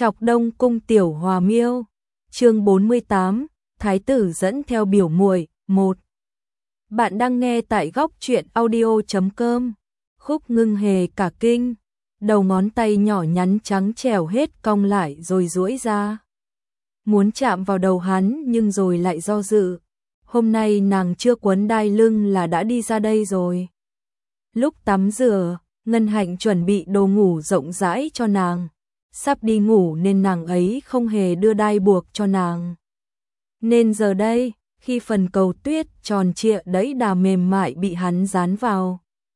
Chọc Đông Cung tiểu hòa miêu. Chương 48, Thái tử dẫn theo biểu muội 1. Bạn đang nghe tại góc truyện audio.com. Khúc Ngưng Hề cả kinh, đầu ngón tay nhỏ nhắn trắng trẻo hết cong lại rồi duỗi ra. Muốn chạm vào đầu hắn nhưng rồi lại do dự. Hôm nay nàng chưa quấn đai lưng là đã đi ra đây rồi. Lúc tắm rửa, Ngân Hạnh chuẩn bị đồ ngủ rộng rãi cho nàng. Sắp đi ngủ nên nàng ấy không hề đưa đai buộc cho nàng. Nên giờ đây, khi phần cầu tuyết tròn trịa đẫy đà mềm mại bị hắn dán vào,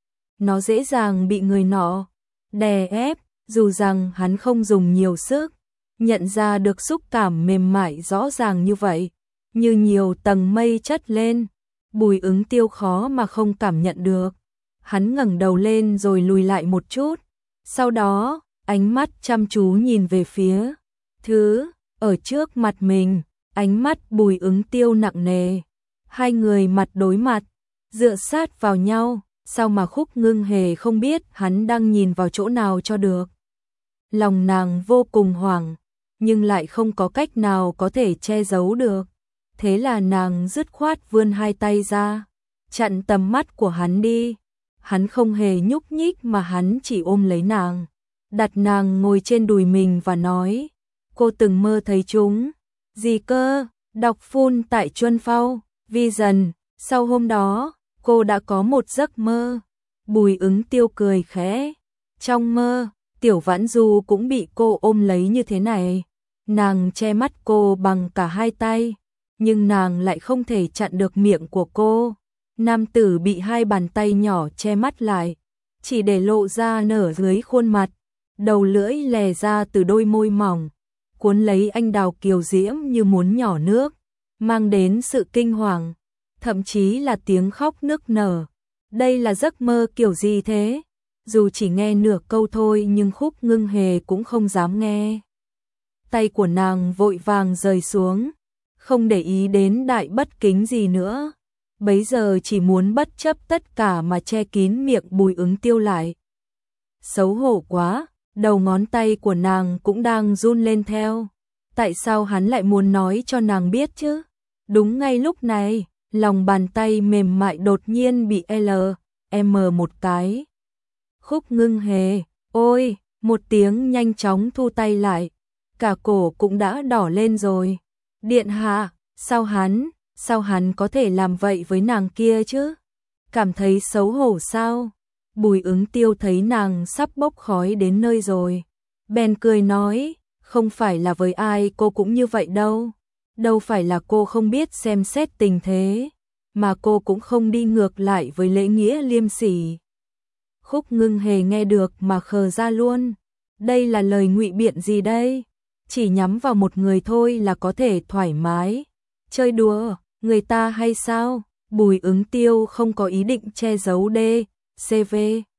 nó dễ dàng bị người nọ đè ép, dù rằng hắn không dùng nhiều sức. Nhận ra được xúc cảm mềm mại rõ ràng như vậy, như nhiều tầng mây chất lên, Bùi Ứng Tiêu khó mà không cảm nhận được. Hắn ngẩng đầu lên rồi lùi lại một chút, sau đó ánh mắt chăm chú nhìn về phía thứ ở trước mặt mình, ánh mắt Bùi Ứng Tiêu nặng nề. Hai người mặt đối mặt, dựa sát vào nhau, sao mà Khúc Ngưng Hề không biết hắn đang nhìn vào chỗ nào cho được. Lòng nàng vô cùng hoảng, nhưng lại không có cách nào có thể che giấu được. Thế là nàng dứt khoát vươn hai tay ra, chặn tầm mắt của hắn đi. Hắn không hề nhúc nhích mà hắn chỉ ôm lấy nàng, đặt nàng ngồi trên đùi mình và nói: cô từng mơ thấy chúng. Gì cơ? Đọc phun tại Chuân Phao, Vision. Sau hôm đó, cô đã có một giấc mơ. Bùi Ứng Tiêu cười khẽ. Trong mơ, Tiểu Vãn Du cũng bị cô ôm lấy như thế này. Nàng che mắt cô bằng cả hai tay, nhưng nàng lại không thể chặn được miệng của cô. Nam tử bị hai bàn tay nhỏ che mắt lại, chỉ để lộ ra nở dưới khuôn mặt, đầu lưỡi lè ra từ đôi môi mỏng, cuốn lấy anh đào kiều diễm như muốn nhỏ nước, mang đến sự kinh hoàng, thậm chí là tiếng khóc nức nở. Đây là giấc mơ kiểu gì thế? Dù chỉ nghe nửa câu thôi nhưng Khúc Ngưng Hề cũng không dám nghe. Tay của nàng vội vàng rời xuống, không để ý đến đại bất kính gì nữa. Bấy giờ chỉ muốn bất chấp tất cả mà che kín miệng Bùi Ứng Tiêu lại. Xấu hổ quá, đầu ngón tay của nàng cũng đang run lên theo. Tại sao hắn lại muốn nói cho nàng biết chứ? Đúng ngay lúc này, lòng bàn tay mềm mại đột nhiên bị một cái. Khúc Ngưng Hề, ôi, một tiếng nhanh chóng thu tay lại. Cả cổ cũng đã đỏ lên rồi. Điện hạ, sao hắn có thể làm vậy với nàng kia chứ? Cảm thấy xấu hổ sao? Bùi Ứng Tiêu thấy nàng sắp bốc khói đến nơi rồi, bèn cười nói, không phải là với ai cô cũng như vậy đâu. Đâu phải là cô không biết xem xét tình thế, mà cô cũng không đi ngược lại với lễ nghĩa liêm sỉ. Khúc Ngưng Hề nghe được mà khờ ra luôn. Đây là lời ngụy biện gì đây? Chỉ nhắm vào một người thôi là có thể thoải mái chơi đùa người ta hay sao? Bùi Ứng Tiêu không có ý định che giấu CV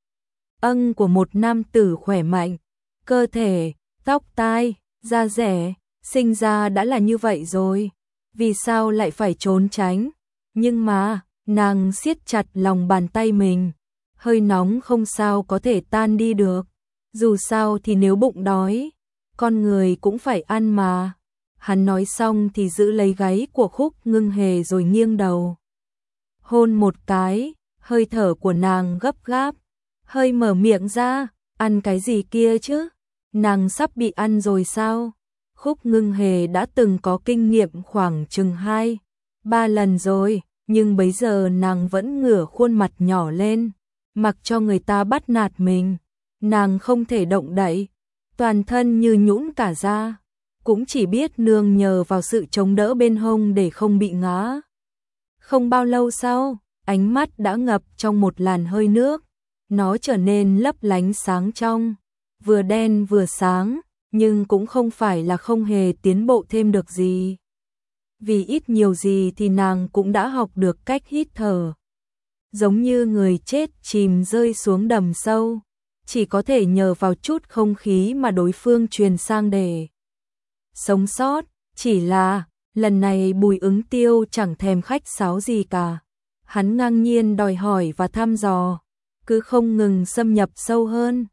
của một nam tử khỏe mạnh, cơ thể, tóc tai, da dẻ, sinh ra đã là như vậy rồi, vì sao lại phải trốn tránh? Nhưng mà, nàng siết chặt lòng bàn tay mình, hơi nóng không sao có thể tan đi được. Dù sao thì nếu bụng đói, con người cũng phải ăn mà. Hắn nói xong thì giữ lấy gáy của Khúc Ngưng Hề rồi nghiêng đầu hôn một cái. Hơi thở của nàng gấp gáp, hơi mở miệng ra, ăn cái gì kia chứ? Nàng sắp bị ăn rồi sao? Khúc Ngưng Hề đã từng có kinh nghiệm khoảng chừng 2-3 lần rồi, nhưng bây giờ nàng vẫn ngửa khuôn mặt nhỏ lên, mặc cho người ta bắt nạt mình. Nàng không thể động đậy, toàn thân như nhũn cả ra, cũng chỉ biết nương nhờ vào sự chống đỡ bên hông để không bị ngã. Không bao lâu sau, ánh mắt đã ngập trong một làn hơi nước, nó trở nên lấp lánh sáng trong, vừa đen vừa sáng, nhưng cũng không phải là không hề tiến bộ thêm được gì. Vì ít nhiều gì thì nàng cũng đã học được cách hít thở. Giống như người chết chìm rơi xuống đầm sâu, chỉ có thể nhờ vào chút không khí mà đối phương truyền sang để sống sót. Chỉ là, lần này Bùi Ứng Tiêu chẳng thèm khách sáo gì cả. Hắn ngang nhiên đòi hỏi và thăm dò, cứ không ngừng xâm nhập sâu hơn.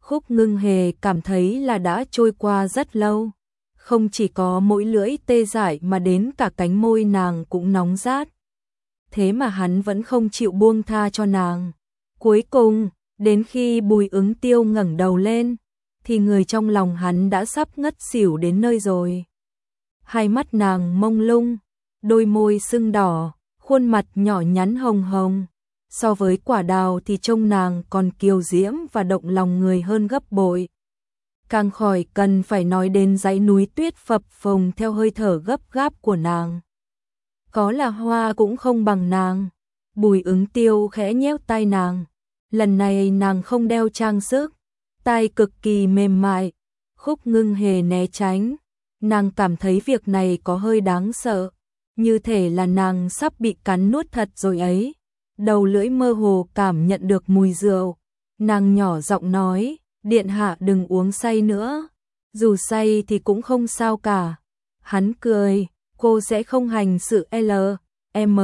Khúc Ngưng Hề cảm thấy là đã trôi qua rất lâu. Không chỉ có mỗi lưỡi tê dại mà đến cả cánh môi nàng cũng nóng rát. Thế mà hắn vẫn không chịu buông tha cho nàng. Cuối cùng, đến khi Bùi Ứng Tiêu ngẩng đầu lên, thì người trong lòng hắn đã sắp ngất xỉu đến nơi rồi. Hai mắt nàng mông lung, đôi môi sưng đỏ, khuôn mặt nhỏ nhắn hồng hồng. So với quả đào thì trông nàng còn kiều diễm và động lòng người hơn gấp bội. Càng khỏi cần phải nói đến dãy núi tuyết phập phồng theo hơi thở gấp gáp của nàng. Có là hoa cũng không bằng nàng. Bùi Ứng Tiêu khẽ nhéo tay nàng. Lần này nàng không đeo trang sức, tay cực kỳ mềm mại. Khúc Ngưng Hề né tránh. Nàng cảm thấy việc này có hơi đáng sợ, như thể là nàng sắp bị cắn nuốt thật rồi ấy. Đầu lưỡi mơ hồ cảm nhận được mùi rượu. Nàng nhỏ giọng nói, điện hạ đừng uống say nữa, dù say thì cũng không sao cả. Hắn cười, cô sẽ không hành sự L.M.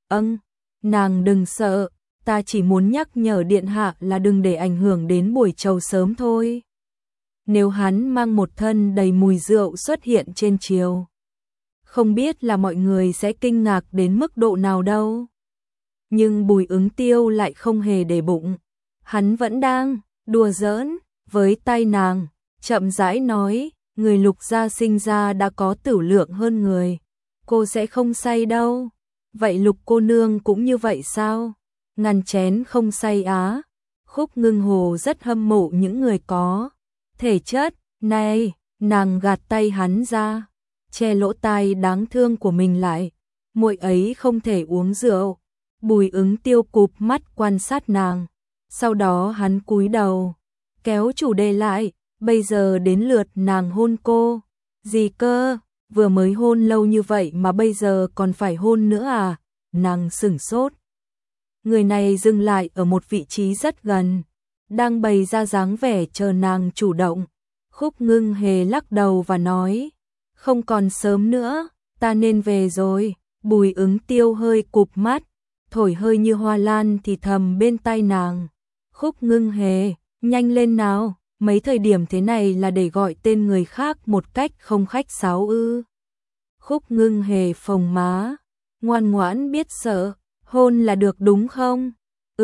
Nàng đừng sợ, ta chỉ muốn nhắc nhở điện hạ là đừng để ảnh hưởng đến buổi trầu sớm thôi. Nếu hắn mang một thân đầy mùi rượu xuất hiện trên triều, không biết là mọi người sẽ kinh ngạc đến mức độ nào đâu. Nhưng Bùi Ứng Tiêu lại không hề để bụng. Hắn vẫn đang đùa giỡn với tay nàng, chậm rãi nói, người Lục gia sinh ra đã có tửu lượng hơn người. Cô sẽ không say đâu. Vậy Lục cô nương cũng như vậy sao? Ngăn chén không say á. Khúc Ngưng Hồ rất hâm mộ những người có thể chất này. Nàng gạt tay hắn ra, che lỗ tai đáng thương của mình lại. Muội ấy không thể uống rượu. Bùi Ứng Tiêu cụp mắt quan sát nàng. Sau đó hắn cúi đầu, kéo chủ đề lại. Bây giờ đến lượt nàng hôn cô. Gì cơ? Vừa mới hôn lâu như vậy mà bây giờ còn phải hôn nữa à? Nàng sửng sốt. Người này dừng lại ở một vị trí rất gần, đang bày ra dáng vẻ chờ nàng chủ động. Khúc Ngưng Hề lắc đầu và nói, không còn sớm nữa, ta nên về rồi. Bùi Ứng Tiêu hơi cụp mắt, thổi hơi như hoa lan thì thầm bên tai nàng. Khúc Ngưng Hề, nhanh lên nào, mấy thời điểm thế này là để gọi tên người khác một cách không khách sáo ư? Khúc Ngưng Hề phồng má, ngoan ngoãn biết sợ, hôn là được đúng không?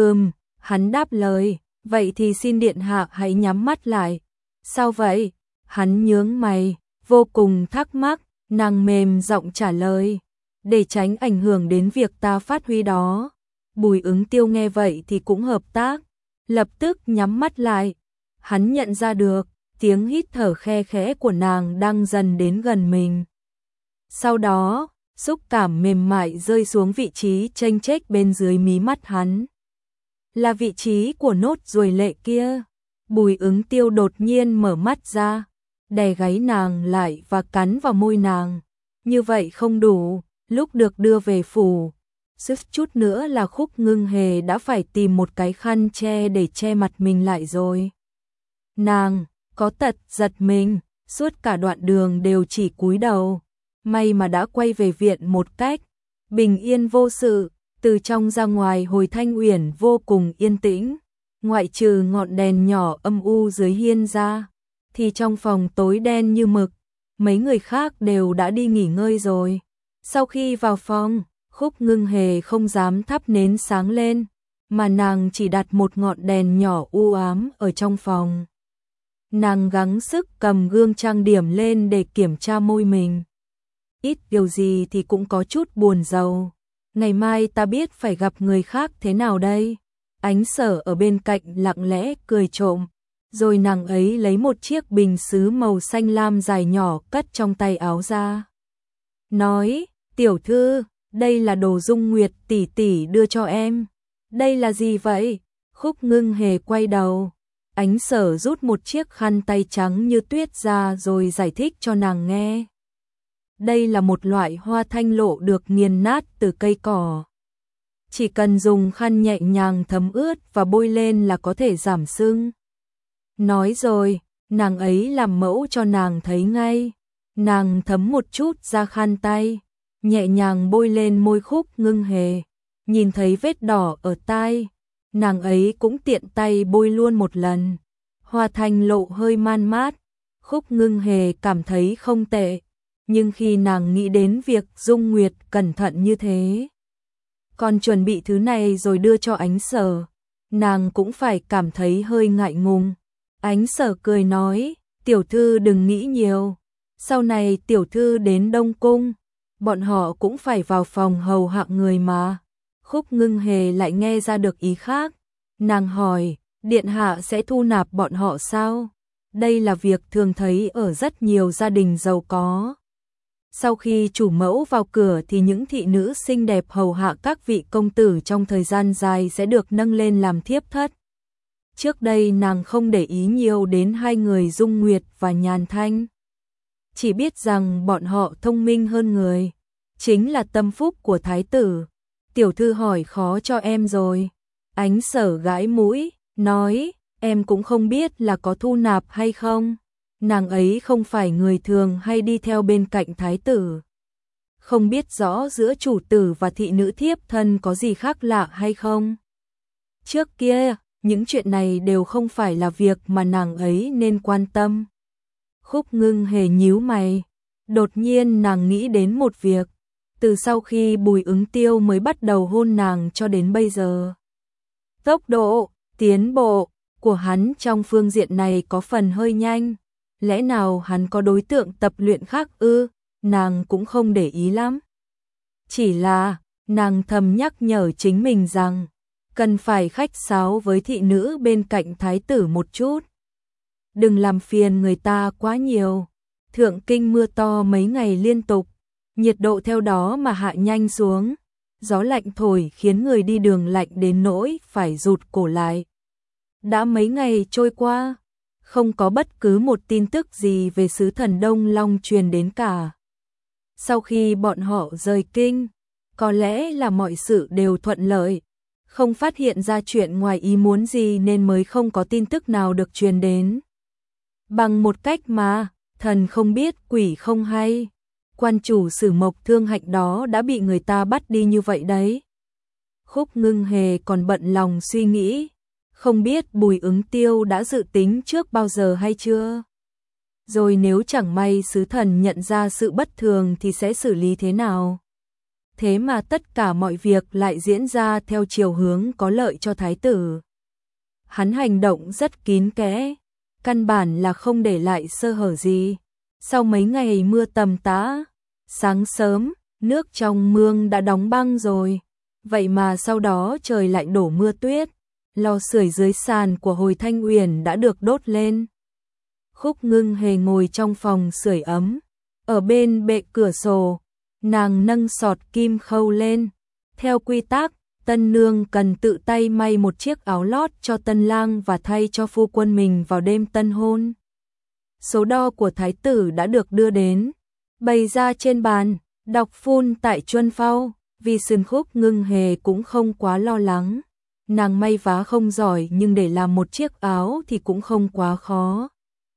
Hắn đáp lời, vậy thì xin điện hạ hãy nhắm mắt lại. Sao vậy? Hắn nhướng mày, vô cùng thắc mắc. Nàng mềm giọng trả lời, để tránh ảnh hưởng đến việc ta phát huy đó. Bùi Ứng Tiêu nghe vậy thì cũng hợp tác, lập tức nhắm mắt lại. Hắn nhận ra được tiếng hít thở khe khẽ của nàng đang dần đến gần mình. Sau đó, xúc cảm mềm mại rơi xuống vị trí chênh chếch bên dưới mí mắt hắn. Là vị trí của nốt ruồi lệ kia. Bùi Ứng Tiêu đột nhiên mở mắt ra, đè gáy nàng lại và cắn vào môi nàng. Như vậy không đủ, lúc được đưa về phủ, suýt chút nữa là Khúc Ngưng Hề đã phải tìm một cái khăn che để che mặt mình lại rồi. Nàng có tật giật mình, suốt cả đoạn đường đều chỉ cúi đầu. May mà đã quay về viện một cách bình yên vô sự. Từ trong ra ngoài Hồi Thanh Uyển vô cùng yên tĩnh, ngoại trừ ngọn đèn nhỏ âm u dưới hiên ra, thì trong phòng tối đen như mực. Mấy người khác đều đã đi nghỉ ngơi rồi. Sau khi vào phòng, Khúc Ngưng Hề không dám thắp nến sáng lên, mà nàng chỉ đặt một ngọn đèn nhỏ u ám ở trong phòng. Nàng gắng sức cầm gương trang điểm lên để kiểm tra môi mình. Ít điều gì thì cũng có chút buồn rầu. Ngày mai ta biết phải gặp người khác thế nào đây? Ánh Sở ở bên cạnh lặng lẽ cười trộm, rồi nàng ấy lấy một chiếc bình sứ màu xanh lam dài nhỏ cất trong tay áo ra. Nói, tiểu thư, đây là đồ Dung Nguyệt tỷ tỷ đưa cho em. Đây là gì vậy? Khúc Ngưng Hề quay đầu. Ánh Sở rút một chiếc khăn tay trắng như tuyết ra rồi giải thích cho nàng nghe. Đây là một loại hoa thanh lộ được nghiền nát từ cây cỏ. Chỉ cần dùng khăn nhẹ nhàng thấm ướt và bôi lên là có thể giảm sưng. Nói rồi, nàng ấy làm mẫu cho nàng thấy ngay. Nàng thấm một chút ra khăn tay, nhẹ nhàng bôi lên môi Khúc Ngưng Hề. Nhìn thấy vết đỏ ở tai, nàng ấy cũng tiện tay bôi luôn một lần. Hoa Thanh lộ hơi man mát, Khúc Ngưng Hề cảm thấy không tệ, nhưng khi nàng nghĩ đến việc Dung Nguyệt cẩn thận như thế, còn chuẩn bị thứ này rồi đưa cho Ánh Sở, nàng cũng phải cảm thấy hơi ngại ngùng. Ánh Sở cười nói, tiểu thư đừng nghĩ nhiều, sau này tiểu thư đến Đông Cung, bọn họ cũng phải vào phòng hầu hạ người mà. Khúc Ngưng Hề lại nghe ra được ý khác, nàng hỏi, điện hạ sẽ thu nạp bọn họ sao? Đây là việc thường thấy ở rất nhiều gia đình giàu có. Sau khi chủ mẫu vào cửa thì những thị nữ xinh đẹp hầu hạ các vị công tử trong thời gian dài sẽ được nâng lên làm thiếp thất. Trước đây nàng không để ý nhiều đến hai người Dung Nguyệt và Nhàn Thanh, chỉ biết rằng bọn họ thông minh hơn người, chính là tâm phúc của thái tử. Tiểu thư hỏi khó cho em rồi. Ánh Sở gãi mũi, nói, em cũng không biết là có thu nạp hay không. Nàng ấy không phải người thường hay đi theo bên cạnh thái tử, không biết rõ giữa chủ tử và thị nữ thiếp thân có gì khác lạ hay không. Trước kia, những chuyện này đều không phải là việc mà nàng ấy nên quan tâm. Khúc Ngưng Hề nhíu mày, đột nhiên nàng nghĩ đến một việc, từ sau khi Bùi Ứng Tiêu mới bắt đầu hôn nàng cho đến bây giờ, tốc độ tiến bộ của hắn trong phương diện này có phần hơi nhanh. Lẽ nào hắn có đối tượng tập luyện khác ư? Nàng cũng không để ý lắm. Chỉ là, nàng thầm nhắc nhở chính mình rằng, cần phải khách sáo với thị nữ bên cạnh thái tử một chút. Đừng làm phiền người ta quá nhiều. Thượng Kinh mưa to mấy ngày liên tục, nhiệt độ theo đó mà hạ nhanh xuống. Gió lạnh thổi khiến người đi đường lạnh đến nỗi phải rụt cổ lại. Đã mấy ngày trôi qua, không có bất cứ một tin tức gì về sứ thần Đông Long truyền đến cả. Sau khi bọn họ rời kinh, có lẽ là mọi sự đều thuận lợi, không phát hiện ra chuyện ngoài ý muốn gì nên mới không có tin tức nào được truyền đến. Bằng một cách mà, thần không biết quỷ không hay, quan chủ Sử Mộc Thương Hạnh đó đã bị người ta bắt đi như vậy đấy. Khúc Ngưng Hề còn bận lòng suy nghĩ, không biết Bùi Ứng Tiêu đã dự tính trước bao giờ hay chưa? Rồi nếu chẳng may sứ thần nhận ra sự bất thường thì sẽ xử lý thế nào? Thế mà tất cả mọi việc lại diễn ra theo chiều hướng có lợi cho thái tử. Hắn hành động rất kín kẽ, căn bản là không để lại sơ hở gì. Sau mấy ngày mưa tầm tã, sáng sớm, nước trong mương đã đóng băng rồi. Vậy mà sau đó trời lại đổ mưa tuyết. Lò sưởi dưới sàn của Hồi Thanh Uyển đã được đốt lên. Khúc Ngưng Hề ngồi trong phòng sưởi ấm, ở bên bệ cửa sổ, nàng nâng sọt kim khâu lên. Theo quy tắc, tân nương cần tự tay may một chiếc áo lót cho tân lang và thay cho phu quân mình vào đêm tân hôn. Số đo của thái tử đã được đưa đến, bày ra trên bàn, đọc phun tại chuân phao. Vì sườn Khúc Ngưng Hề cũng không quá lo lắng. Nàng may vá không giỏi nhưng để làm một chiếc áo thì cũng không quá khó.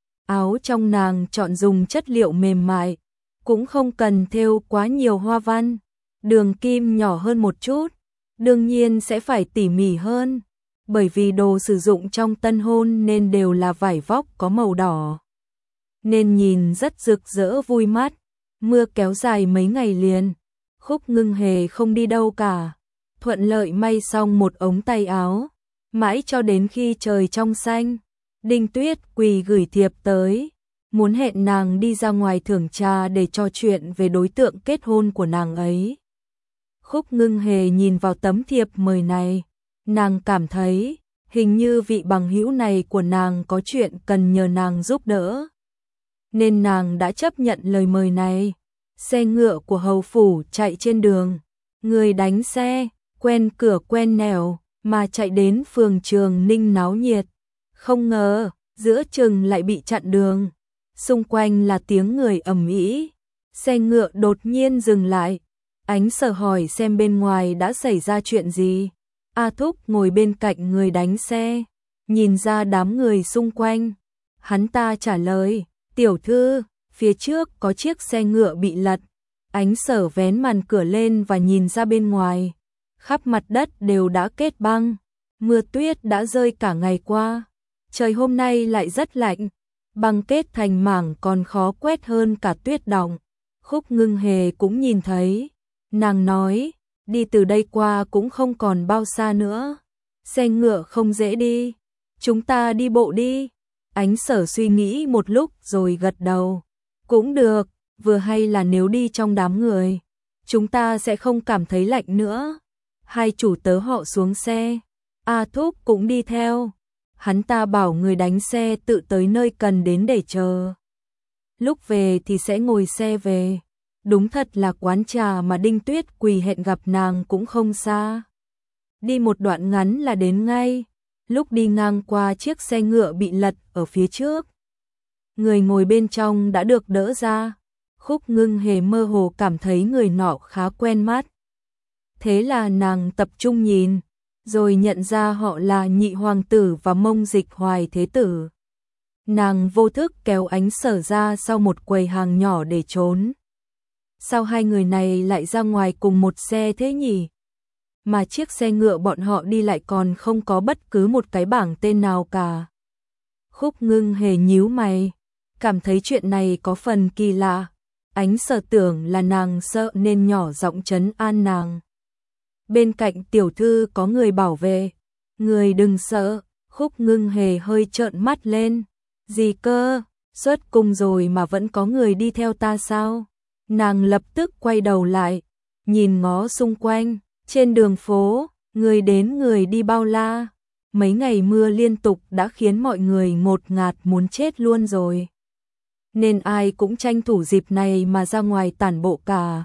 Áo trong nàng chọn dùng chất liệu mềm mại, cũng không cần thêu quá nhiều hoa văn, đường kim nhỏ hơn một chút, đương nhiên sẽ phải tỉ mỉ hơn, bởi vì đồ sử dụng trong tân hôn nên đều là vải vóc có màu đỏ, nên nhìn rất rực rỡ vui mắt. Mưa kéo dài mấy ngày liền, Khúc Ngưng Hề không đi đâu cả, thuận lợi may xong một ống tay áo, mãi cho đến khi trời trong xanh, Đinh Tuyết Quỳ gửi thiệp tới, muốn hẹn nàng đi ra ngoài thưởng trà để trò chuyện về đối tượng kết hôn của nàng ấy. Khúc Ngưng Hề nhìn vào tấm thiệp mời này, nàng cảm thấy hình như vị bằng hữu này của nàng có chuyện cần nhờ nàng giúp đỡ, nên nàng đã chấp nhận lời mời này. Xe ngựa của hầu phủ chạy trên đường, người đánh xe, quen cửa quen nẻo, mà chạy đến phường Trường Ninh náo nhiệt. Không ngờ, giữa chừng lại bị chặn đường. Xung quanh là tiếng người ầm ĩ. Xe ngựa đột nhiên dừng lại. Ánh Sở hỏi xem bên ngoài đã xảy ra chuyện gì. A Thúc ngồi bên cạnh người đánh xe, nhìn ra đám người xung quanh. Hắn ta trả lời, tiểu thư, phía trước có chiếc xe ngựa bị lật. Ánh Sở vén màn cửa lên và nhìn ra bên ngoài. Khắp mặt đất đều đã kết băng, mưa tuyết đã rơi cả ngày qua. Trời hôm nay lại rất lạnh, băng kết thành mảng còn khó quét hơn cả tuyết đọng. Khúc Ngưng Hề cũng nhìn thấy, nàng nói, đi từ đây qua cũng không còn bao xa nữa. Xe ngựa không dễ đi, chúng ta đi bộ đi. Ánh Sở suy nghĩ một lúc rồi gật đầu. Cũng được, vừa hay là nếu đi trong đám người, chúng ta sẽ không cảm thấy lạnh nữa. Hai chủ tớ họ xuống xe, A Thúc cũng đi theo. Hắn ta bảo người đánh xe tự tới nơi cần đến để chờ. Lúc về thì sẽ ngồi xe về. Đúng thật là quán trà mà Đinh Tuyết Quỳ hẹn gặp nàng cũng không xa. Đi một đoạn ngắn là đến ngay. Lúc đi ngang qua chiếc xe ngựa bị lật ở phía trước, người ngồi bên trong đã được đỡ ra. Khúc Ngưng Hề mơ hồ cảm thấy người nọ khá quen mắt. Thế là nàng tập trung nhìn, rồi nhận ra họ là Nhị Hoàng tử và Mông Dịch Hoài Thế tử. Nàng vô thức kéo Ánh Sở ra sau một quầy hàng nhỏ để trốn. Sao hai người này lại ra ngoài cùng một xe thế nhỉ? Mà chiếc xe ngựa bọn họ đi lại còn không có bất cứ một cái bảng tên nào cả. Khúc Ngưng Hề nhíu mày, cảm thấy chuyện này có phần kỳ lạ. Ánh Sở tưởng là nàng sợ nên nhỏ giọng trấn an nàng. Bên cạnh tiểu thư có người bảo vệ, người đừng sợ. Khúc Ngưng Hề hơi trợn mắt lên. Gì cơ, xuất cung rồi mà vẫn có người đi theo ta sao? Nàng lập tức quay đầu lại, nhìn ngó xung quanh. Trên đường phố, người đến người đi bao la. Mấy ngày mưa liên tục đã khiến mọi người ngột ngạt muốn chết luôn rồi. Nên ai cũng tranh thủ dịp này mà ra ngoài tản bộ cả.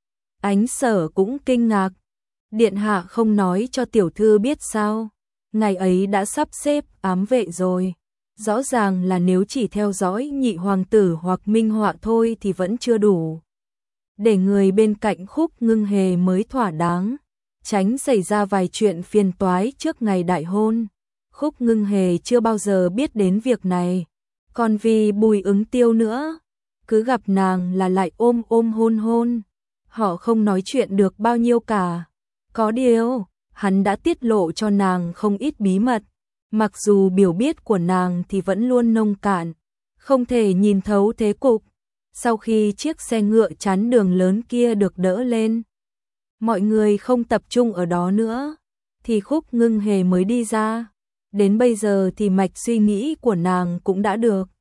Ánh Sở cũng kinh ngạc. Điện hạ không nói cho tiểu thư biết sao? Ngày ấy đã sắp xếp ám vệ rồi. Rõ ràng là nếu chỉ theo dõi Nhị Hoàng tử hoặc Minh Họa thôi thì vẫn chưa đủ. Để người bên cạnh Khúc Ngưng Hề mới thỏa đáng, tránh xảy ra vài chuyện phiền toái trước ngày đại hôn. Khúc Ngưng Hề chưa bao giờ biết đến việc này. Còn vì Bùi Ứng Tiêu nữa, cứ gặp nàng là lại ôm hôn hôn. Họ không nói chuyện được bao nhiêu cả. Có điều, hắn đã tiết lộ cho nàng không ít bí mật. Mặc dù biểu biết của nàng thì vẫn luôn nông cạn, không thể nhìn thấu thế cục. Sau khi chiếc xe ngựa chắn đường lớn kia được đỡ lên, mọi người không tập trung ở đó nữa, thì Khúc Ngưng Hề mới đi ra. Đến bây giờ thì mạch suy nghĩ của nàng cũng đã được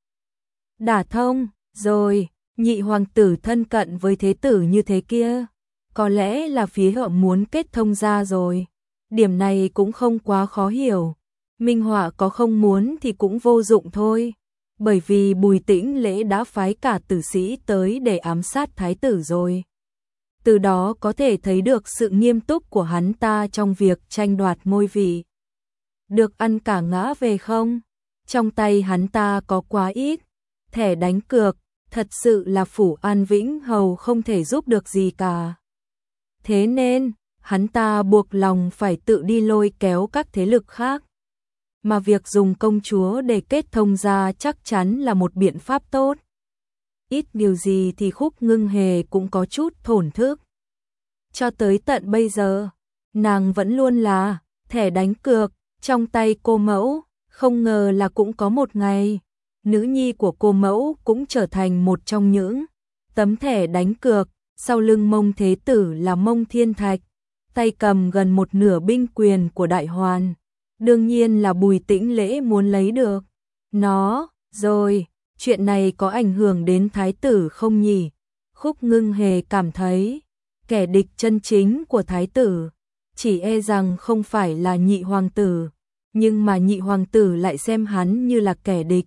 đả thông rồi. Nhị Hoàng tử thân cận với thế tử như thế kia, có lẽ là phía họ muốn kết thông ra rồi. Điểm này cũng không quá khó hiểu. Minh Họa có không muốn thì cũng vô dụng thôi, bởi vì Bùi Tĩnh Lễ đã phái cả tử sĩ tới để ám sát thái tử rồi. Từ đó có thể thấy được sự nghiêm túc của hắn ta trong việc tranh đoạt ngôi vị. Được ăn cả ngã về không? Trong tay hắn ta có quá ít thẻ đánh cược, thật sự là Phủ An Vĩnh Hầu không thể giúp được gì cả. Thế nên, hắn ta buộc lòng phải tự đi lôi kéo các thế lực khác. Mà việc dùng công chúa để kết thông ra chắc chắn là một biện pháp tốt. Ít điều gì thì Khúc Ngưng Hề cũng có chút thổn thức. Cho tới tận bây giờ, nàng vẫn luôn là thẻ đánh cược trong tay cô mẫu. Không ngờ là cũng có một ngày, nữ nhi của cô mẫu cũng trở thành một trong những tấm thẻ đánh cược. Sau lưng Mông Thế tử là Mông Thiên Thạch, tay cầm gần một nửa binh quyền của Đại Hoàn. Đương nhiên là Bùi Tĩnh Lễ muốn lấy được nó rồi. Chuyện này có ảnh hưởng đến thái tử không nhỉ? Khúc Ngưng Hề cảm thấy kẻ địch chân chính của thái tử chỉ e rằng không phải là Nhị Hoàng tử, nhưng mà Nhị Hoàng tử lại xem hắn như là kẻ địch.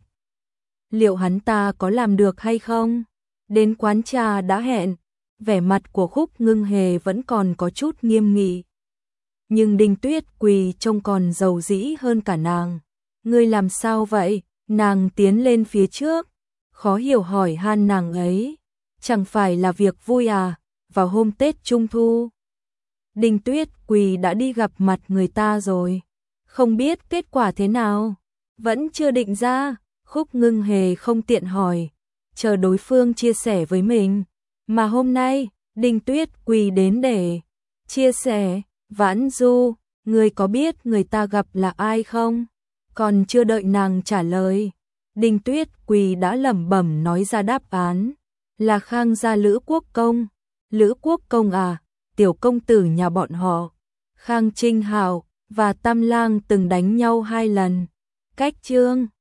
Liệu hắn ta có làm được hay không? Đến quán trà đã hẹn, vẻ mặt của Khúc Ngưng Hề vẫn còn có chút nghiêm nghị. Nhưng Đinh Tuyết Quỳ trông còn giàu dĩ hơn cả nàng. Ngươi làm sao vậy? Nàng tiến lên phía trước, khó hiểu hỏi han nàng ấy. Chẳng phải là việc vui à, vào hôm Tết Trung Thu. Đinh Tuyết Quỳ đã đi gặp mặt người ta rồi. Không biết kết quả thế nào? Vẫn chưa định ra. Khúc Ngưng Hề không tiện hỏi, chờ đối phương chia sẻ với mình. Mà hôm nay, Đinh Tuyết Quỳ đến để chia sẻ. Vãn Du, người có biết người ta gặp là ai không? Còn chưa đợi nàng trả lời, Đinh Tuyết Quỳ đã lẩm bẩm nói ra đáp án, là Khang gia Lữ Quốc Công. Lữ Quốc Công à, tiểu công tử nhà bọn họ, Khang Trinh Hạo và Tam Lang từng đánh nhau 2 lần. Cách chương